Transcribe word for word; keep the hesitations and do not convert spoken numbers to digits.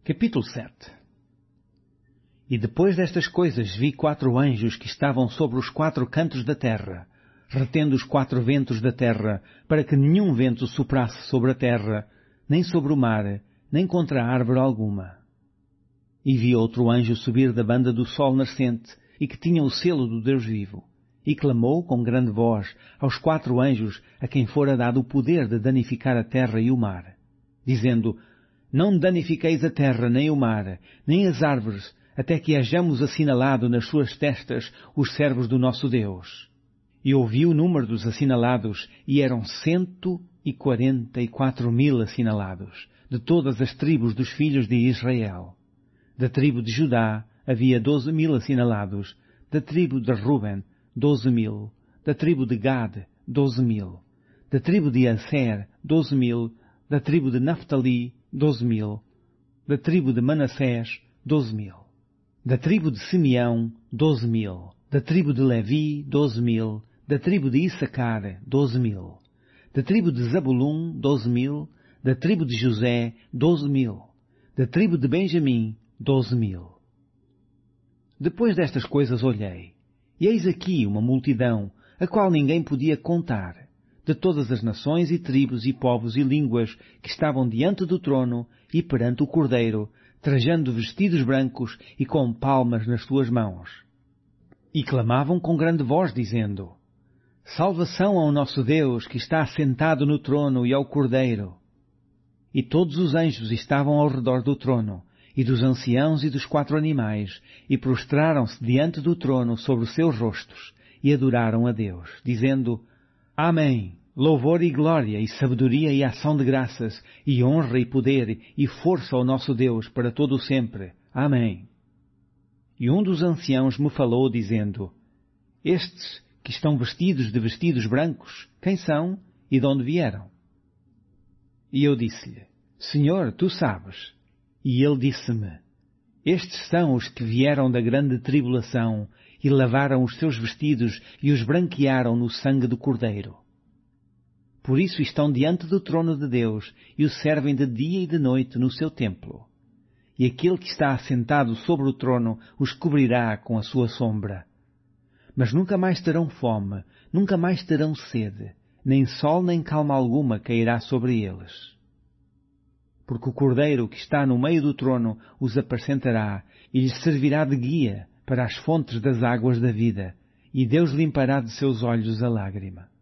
Capítulo sete. E depois destas coisas vi quatro anjos que estavam sobre os quatro cantos da terra, retendo os quatro ventos da terra, para que nenhum vento soprasse sobre a terra, nem sobre o mar, nem contra árvore alguma. E vi outro anjo subir da banda do sol nascente, e que tinha o selo do Deus vivo, e clamou com grande voz aos quatro anjos a quem fora dado o poder de danificar a terra e o mar, dizendo: Não danifiqueis a terra, nem o mar, nem as árvores, até que hajamos assinalado nas suas testas os servos do nosso Deus. E ouvi o número dos assinalados, e eram cento e quarenta e quatro mil assinalados, de todas as tribos dos filhos de Israel. Da tribo de Judá havia doze mil assinalados, da tribo de Ruben, doze mil, da tribo de Gad, doze mil, da tribo de Aser, doze mil, da tribo de Naftali, doze mil, da tribo de Manassés, doze mil, da tribo de Simeão, doze mil, da tribo de Levi, doze mil, da tribo de Issacar, doze mil, da tribo de Zabulum, doze mil, da tribo de José, doze mil, da tribo de Benjamim, doze mil. Depois destas coisas olhei, e eis aqui uma multidão, a qual ninguém podia contar, de todas as nações e tribos e povos e línguas que estavam diante do trono e perante o Cordeiro, trajando vestidos brancos e com palmas nas suas mãos. E clamavam com grande voz, dizendo: Salvação ao nosso Deus, que está assentado no trono, e ao Cordeiro. E todos os anjos estavam ao redor do trono, e dos anciãos e dos quatro animais, e prostraram-se diante do trono sobre os seus rostos, e adoraram a Deus, dizendo: Amém. Louvor e glória, e sabedoria e ação de graças, e honra e poder, e força ao nosso Deus para todo o sempre. Amém. E um dos anciãos me falou, dizendo: Estes que estão vestidos de vestidos brancos, quem são e de onde vieram? E eu disse-lhe: Senhor, tu sabes. E ele disse-me: Estes são os que vieram da grande tribulação, e lavaram os seus vestidos e os branquearam no sangue do Cordeiro. Por isso estão diante do trono de Deus e o servem de dia e de noite no seu templo. E aquele que está assentado sobre o trono os cobrirá com a sua sombra. Mas nunca mais terão fome, nunca mais terão sede, nem sol nem calma alguma cairá sobre eles. Porque o Cordeiro que está no meio do trono os apacentará e lhes servirá de guia para as fontes das águas da vida, e Deus limpará de seus olhos a lágrima.